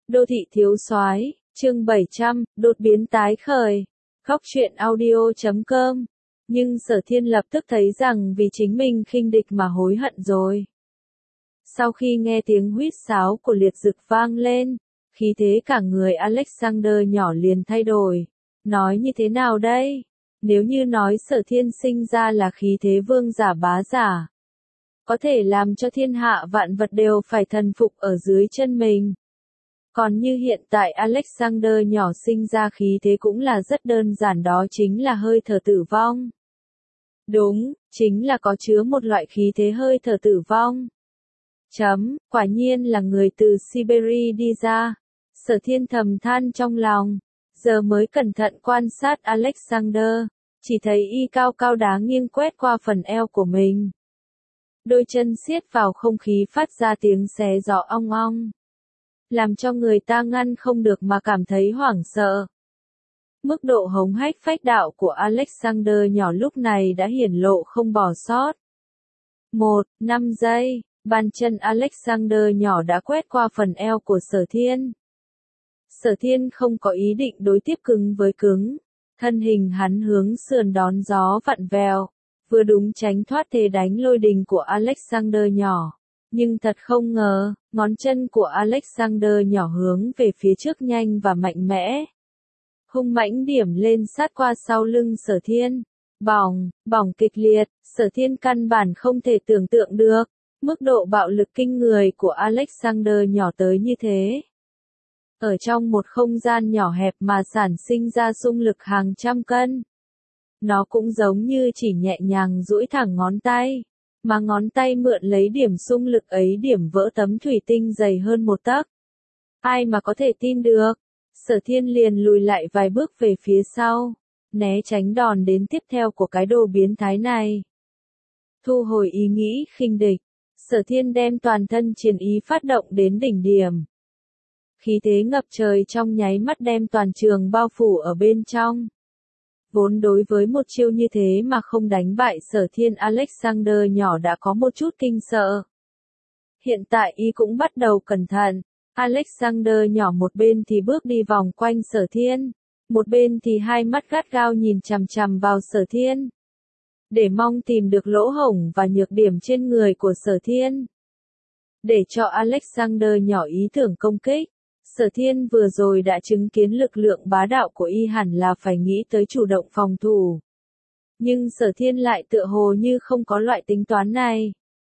Đô thị thiếu soái, chương 700, đột biến tái khởi. Góc truyện audio.com. Nhưng Sở Thiên lập tức thấy rằng vì chính mình khinh địch mà hối hận rồi. Sau khi nghe tiếng huýt sáo của liệt dực vang lên, khí thế cả người Alexander nhỏ liền thay đổi. Nói như thế nào đây? Nếu như nói Sở Thiên sinh ra là khí thế vương giả bá giả, có thể làm cho thiên hạ vạn vật đều phải thần phục ở dưới chân mình. Còn như hiện tại Alexander nhỏ sinh ra khí thế cũng là rất đơn giản, đó chính là hơi thở tử vong. Đúng, chính là có chứa một loại khí thế hơi thở tử vong. Quả nhiên là người từ Siberia đi ra. Sở Thiên thầm than trong lòng, giờ mới cẩn thận quan sát Alexander, chỉ thấy y cao cao đá nghiêng quét qua phần eo của mình. Đôi chân siết vào không khí phát ra tiếng xé gió ong ong, làm cho người ta ngăn không được mà cảm thấy hoảng sợ. Mức độ hống hách phách đạo của Alexander nhỏ lúc này đã hiển lộ không bỏ sót. 5 giây, bàn chân Alexander nhỏ đã quét qua phần eo của Sở Thiên. Sở Thiên không có ý định đối tiếp cứng với cứng, thân hình hắn hướng sườn đón gió vặn vẹo, vừa đúng tránh thoát thế đánh lôi đình của Alexander nhỏ. Nhưng thật không ngờ, ngón chân của Alexander nhỏ hướng về phía trước nhanh và mạnh mẽ. Hung mãnh điểm lên sát qua sau lưng Sở Thiên. Bỏng kịch liệt, Sở Thiên căn bản không thể tưởng tượng được, mức độ bạo lực kinh người của Alexander nhỏ tới như thế. Ở trong một không gian nhỏ hẹp mà sản sinh ra xung lực hàng trăm cân. Nó cũng giống như chỉ nhẹ nhàng duỗi thẳng ngón tay, mà ngón tay mượn lấy điểm xung lực ấy điểm vỡ tấm thủy tinh dày hơn 1 tấc. Ai mà có thể tin được? Sở Thiên liền lùi lại vài bước về phía sau, né tránh đòn đến tiếp theo của cái đồ biến thái này. Thu hồi ý nghĩ khinh địch, Sở Thiên đem toàn thân chiến ý phát động đến đỉnh điểm. Khí thế ngập trời trong nháy mắt đem toàn trường bao phủ ở bên trong. Vốn đối với một chiêu như thế mà không đánh bại Sở Thiên, Alexander nhỏ đã có một chút kinh sợ. Hiện tại y cũng bắt đầu cẩn thận. Alexander nhỏ một bên thì bước đi vòng quanh Sở Thiên, một bên thì hai mắt gắt gao nhìn chằm chằm vào Sở Thiên, để mong tìm được lỗ hổng và nhược điểm trên người của Sở Thiên, để cho Alexander nhỏ ý tưởng công kích. Sở Thiên vừa rồi đã chứng kiến lực lượng bá đạo của y, hẳn là phải nghĩ tới chủ động phòng thủ. Nhưng Sở Thiên lại tựa hồ như không có loại tính toán này.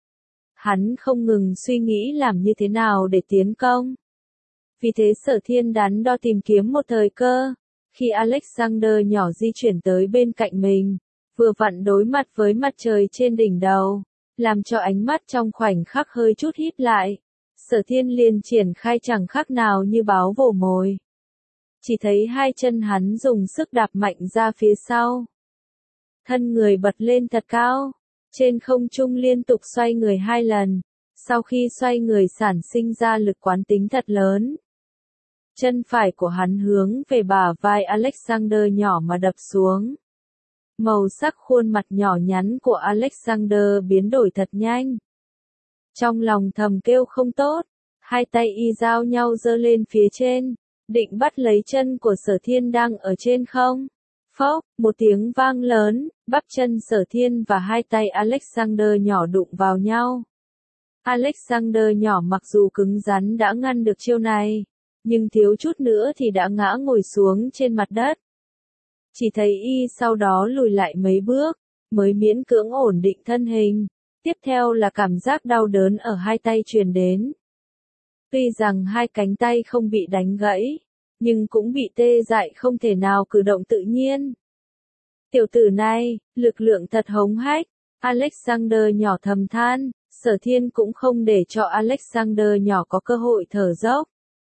Hắn không ngừng suy nghĩ làm như thế nào để tiến công. Vì thế Sở Thiên đắn đo tìm kiếm một thời cơ. Khi Alexander nhỏ di chuyển tới bên cạnh mình, vừa vặn đối mặt với mặt trời trên đỉnh đầu, làm cho ánh mắt trong khoảnh khắc hơi chút híp lại. Sở Thiên liền triển khai chẳng khác nào như báo vồ mồi. Chỉ thấy hai chân hắn dùng sức đạp mạnh ra phía sau. Thân người bật lên thật cao, trên không trung liên tục xoay người 2 lần. Sau khi xoay người sản sinh ra lực quán tính thật lớn. Chân phải của hắn hướng về bả vai Alexander nhỏ mà đập xuống. Màu sắc khuôn mặt nhỏ nhắn của Alexander biến đổi thật nhanh. Trong lòng thầm kêu không tốt, hai tay y giao nhau giơ lên phía trên, định bắt lấy chân của Sở Thiên đang ở trên không. Phốc, một tiếng vang lớn, bắp chân Sở Thiên và hai tay Alexander nhỏ đụng vào nhau. Alexander nhỏ mặc dù cứng rắn đã ngăn được chiêu này, nhưng thiếu chút nữa thì đã ngã ngồi xuống trên mặt đất. Chỉ thấy y sau đó lùi lại mấy bước, mới miễn cưỡng ổn định thân hình. Tiếp theo là cảm giác đau đớn ở hai tay truyền đến. Tuy rằng hai cánh tay không bị đánh gãy, nhưng cũng bị tê dại không thể nào cử động tự nhiên. Tiểu tử này, lực lượng thật hống hách. Alexander nhỏ thầm than. Sở Thiên cũng không để cho Alexander nhỏ có cơ hội thở dốc.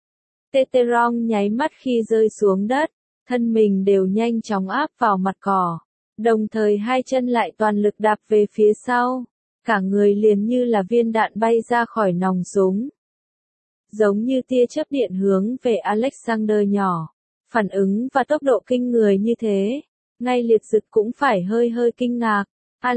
Teterong nháy mắt khi rơi xuống đất, thân mình đều nhanh chóng áp vào mặt cỏ, đồng thời hai chân lại toàn lực đạp về phía sau. Cả người liền như là viên đạn bay ra khỏi nòng súng. Giống như tia chớp điện hướng về Alexander nhỏ. Phản ứng và tốc độ kinh người như thế, ngay liệt dực cũng phải hơi kinh ngạc.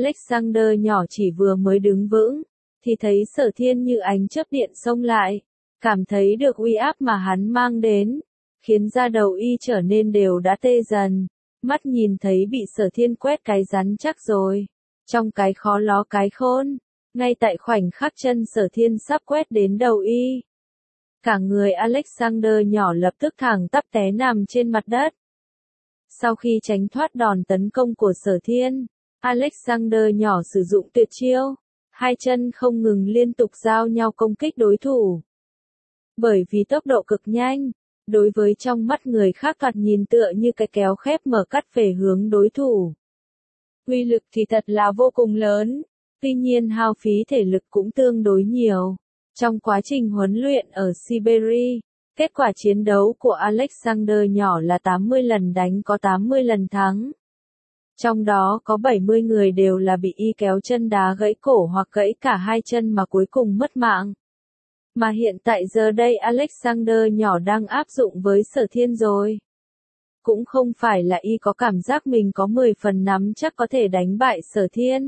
Alexander nhỏ chỉ vừa mới đứng vững, thì thấy Sở Thiên như ánh chớp điện xông lại. Cảm thấy được uy áp mà hắn mang đến, khiến da đầu y trở nên đều đã tê dần, mắt nhìn thấy bị Sở Thiên quét cái rắn chắc rồi, trong cái khó ló cái khôn, ngay tại khoảnh khắc chân Sở Thiên sắp quét đến đầu y. Cả người Alexander nhỏ lập tức thẳng tắp té nằm trên mặt đất. Sau khi tránh thoát đòn tấn công của Sở Thiên, Alexander nhỏ sử dụng tuyệt chiêu, hai chân không ngừng liên tục giao nhau công kích đối thủ. Bởi vì tốc độ cực nhanh, đối với trong mắt người khác thoạt nhìn tựa như cái kéo khép mở cắt về hướng đối thủ. Uy lực thì thật là vô cùng lớn, tuy nhiên hao phí thể lực cũng tương đối nhiều. Trong quá trình huấn luyện ở Siberia, kết quả chiến đấu của Alexander nhỏ là 80 lần đánh có 80 lần thắng. Trong đó có 70 người đều là bị y kéo chân đá gãy cổ hoặc gãy cả hai chân mà cuối cùng mất mạng. Mà hiện tại giờ đây Alexander nhỏ đang áp dụng với Sở Thiên rồi. Cũng không phải là y có cảm giác mình có 10 phần nắm chắc có thể đánh bại Sở Thiên,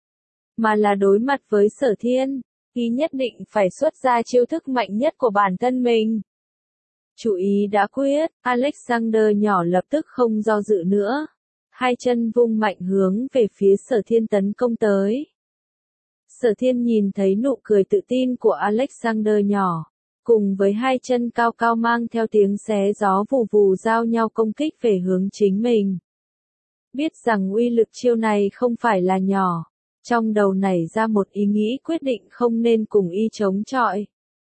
mà là đối mặt với Sở Thiên, y nhất định phải xuất ra chiêu thức mạnh nhất của bản thân mình. Chủ ý đã quyết, Alexander nhỏ lập tức không do dự nữa. Hai chân vung mạnh hướng về phía Sở Thiên tấn công tới. Sở Thiên nhìn thấy nụ cười tự tin của Alexander nhỏ, cùng với hai chân cao cao mang theo tiếng xé gió vù vù giao nhau công kích về hướng chính mình. Biết rằng uy lực chiêu này không phải là nhỏ, trong đầu nảy ra một ý nghĩ quyết định không nên cùng y chống chọi.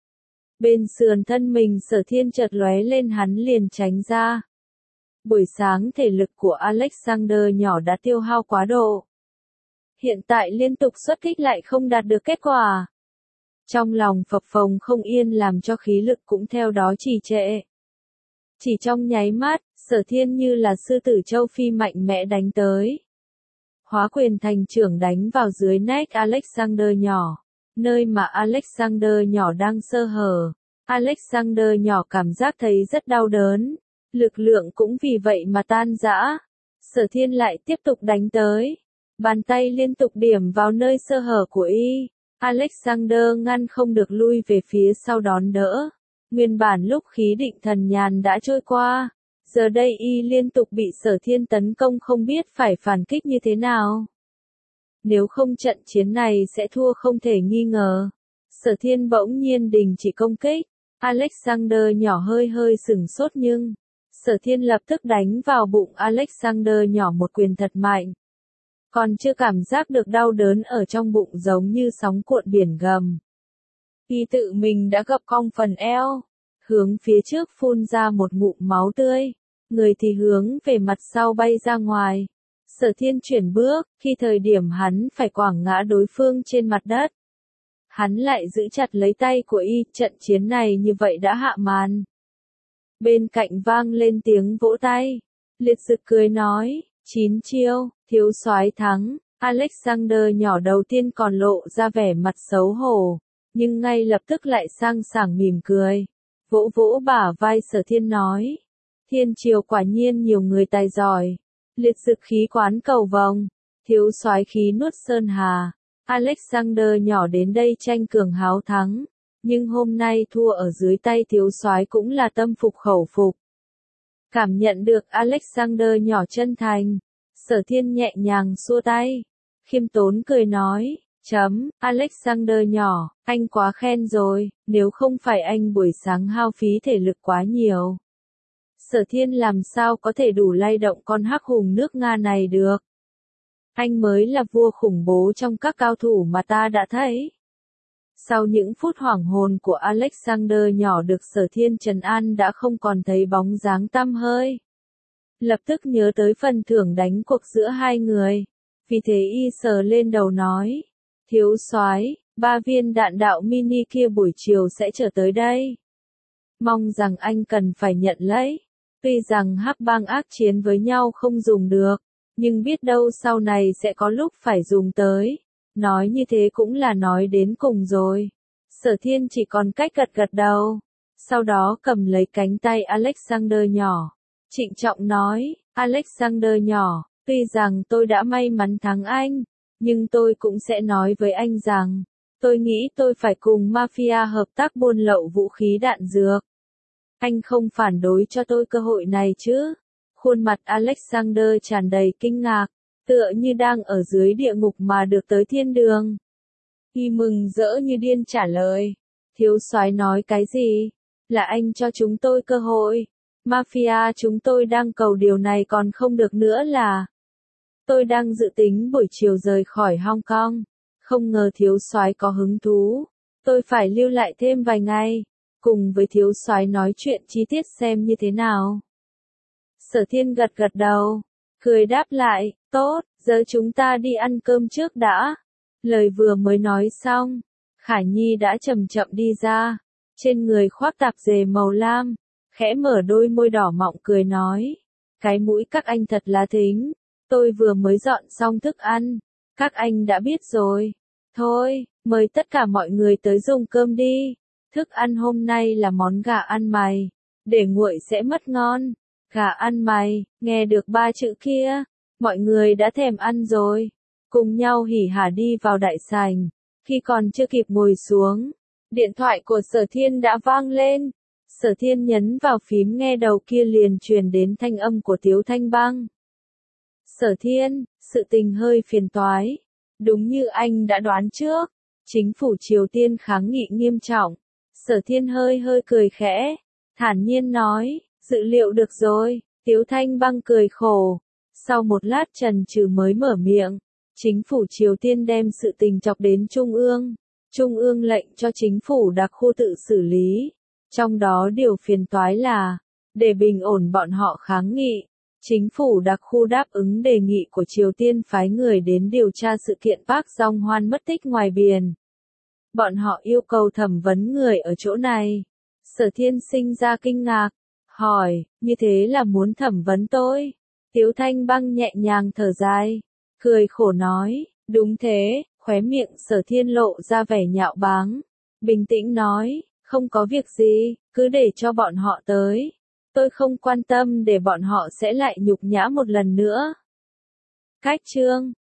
Bên sườn thân mình Sở Thiên chợt lóe lên hắn liền tránh ra. Buổi sáng thể lực của Alexander nhỏ đã tiêu hao quá độ. Hiện tại liên tục xuất kích lại không đạt được kết quả. Trong lòng phập phồng không yên làm cho khí lực cũng theo đó trì trệ. Chỉ trong nháy mắt, Sở Thiên như là sư tử châu Phi mạnh mẽ đánh tới. Hóa quyền thành trưởng đánh vào dưới nách Alexander nhỏ, nơi mà Alexander nhỏ đang sơ hở. Alexander nhỏ cảm giác thấy rất đau đớn, lực lượng cũng vì vậy mà tan rã. Sở Thiên lại tiếp tục đánh tới. Bàn tay liên tục điểm vào nơi sơ hở của y. Alexander ngăn không được lui về phía sau đón đỡ. Nguyên bản lúc khí định thần nhàn đã trôi qua. Giờ đây y liên tục bị Sở Thiên tấn công không biết phải phản kích như thế nào. Nếu không trận chiến này sẽ thua không thể nghi ngờ. Sở Thiên bỗng nhiên đình chỉ công kích. Alexander nhỏ hơi hơi sửng sốt nhưng Sở Thiên lập tức đánh vào bụng Alexander nhỏ một quyền thật mạnh. Còn chưa cảm giác được đau đớn ở trong bụng giống như sóng cuộn biển gầm. Y tự mình đã gập cong phần eo, hướng phía trước phun ra một ngụm máu tươi, người thì hướng về mặt sau bay ra ngoài. Sở Thiên chuyển bước, khi thời điểm hắn phải quẳng ngã đối phương trên mặt đất. Hắn lại giữ chặt lấy tay của y, trận chiến này như vậy đã hạ màn. Bên cạnh vang lên tiếng vỗ tay. Liệt Dực cười nói, 9 chiêu, thiếu soái thắng. Alexander nhỏ đầu tiên còn lộ ra vẻ mặt xấu hổ, nhưng ngay lập tức lại sang sảng mỉm cười. Vỗ vỗ bả vai Sở Thiên nói, thiên triều quả nhiên nhiều người tài giỏi. Liệt Dực khí quán cầu vồng, thiếu soái khí nuốt sơn hà. Alexander nhỏ đến đây tranh cường háo thắng, nhưng hôm nay thua ở dưới tay thiếu soái cũng là tâm phục khẩu phục. Cảm nhận được Alexander nhỏ chân thành, Sở Thiên nhẹ nhàng xua tay, khiêm tốn cười nói, Alexander nhỏ, anh quá khen rồi, nếu không phải anh buổi sáng hao phí thể lực quá nhiều. Sở Thiên làm sao có thể đủ lay động con hắc hùng nước Nga này được. Anh mới là vua khủng bố trong các cao thủ mà ta đã thấy. Sau những phút hoảng hồn của Alexander nhỏ được Sở Thiên trấn an đã không còn thấy bóng dáng tăm hơi. Lập tức nhớ tới phần thưởng đánh cuộc giữa hai người. Vì thế y sờ lên đầu nói, thiếu soái, 3 viên đạn đạo mini kia buổi chiều sẽ trở tới đây. Mong rằng anh cần phải nhận lấy. Tuy rằng hắc bang ác chiến với nhau không dùng được, nhưng biết đâu sau này sẽ có lúc phải dùng tới. Nói như thế cũng là nói đến cùng rồi. Sở Thiên chỉ còn cách gật gật đầu. Sau đó cầm lấy cánh tay Alexander nhỏ. Trịnh trọng nói, Alexander nhỏ, tuy rằng tôi đã may mắn thắng anh, nhưng tôi cũng sẽ nói với anh rằng, Tôi nghĩ tôi phải cùng mafia hợp tác buôn lậu vũ khí đạn dược. Anh không phản đối cho tôi cơ hội này chứ? Khuôn mặt Alexander tràn đầy kinh ngạc, tựa như đang ở dưới địa ngục mà được tới thiên đường. Y mừng rỡ như điên trả lời. Thiếu soái nói cái gì? Là anh cho chúng tôi cơ hội. Mafia chúng tôi đang cầu điều này còn không được nữa là. Tôi đang dự tính buổi chiều rời khỏi Hong Kong. Không ngờ thiếu soái có hứng thú. Tôi phải lưu lại thêm vài ngày, cùng với thiếu soái nói chuyện chi tiết xem như thế nào. Sở Thiên gật gật đầu, cười đáp lại, tốt, giờ chúng ta đi ăn cơm trước đã. Lời vừa mới nói xong, Khải Nhi đã chậm chậm đi ra, trên người khoác tạp dề màu lam, khẽ mở đôi môi đỏ mọng cười nói, cái mũi các anh thật là thính, tôi vừa mới dọn xong thức ăn, các anh đã biết rồi. Thôi, mời tất cả mọi người tới dùng cơm đi. Thức ăn hôm nay là món gà ăn mày, để nguội sẽ mất ngon. Gà ăn mày, nghe được ba chữ kia, mọi người đã thèm ăn rồi. Cùng nhau hỉ hả đi vào đại sảnh, khi còn chưa kịp ngồi xuống, điện thoại của Sở Thiên đã vang lên. Sở Thiên nhấn vào phím nghe đầu kia liền truyền đến thanh âm của Tiếu Thanh Băng. Sở Thiên, sự tình hơi phiền toái. Đúng như anh đã đoán trước, chính phủ Triều Tiên kháng nghị nghiêm trọng. Sở Thiên hơi cười khẽ, thản nhiên nói, dự liệu được rồi. Tiếu Thanh Băng cười khổ. Sau một lát chần chừ mới mở miệng, chính phủ Triều Tiên đem sự tình chọc đến Trung ương. Trung ương lệnh cho chính phủ đặc khu tự xử lý. Trong đó điều phiền toái là, để bình ổn bọn họ kháng nghị, chính phủ đặc khu đáp ứng đề nghị của Triều Tiên phái người đến điều tra sự kiện Park Jong-hwan mất tích ngoài biển. Bọn họ yêu cầu thẩm vấn người ở chỗ này. Sở Thiên sinh ra kinh ngạc, hỏi, như thế là muốn thẩm vấn tôi? Tiếu Thanh Băng nhẹ nhàng thở dài, cười khổ nói, đúng thế, khóe miệng Sở Thiên lộ ra vẻ nhạo báng, bình tĩnh nói, không có việc gì, cứ để cho bọn họ tới. Tôi không quan tâm để bọn họ sẽ lại nhục nhã một lần nữa. Cách chương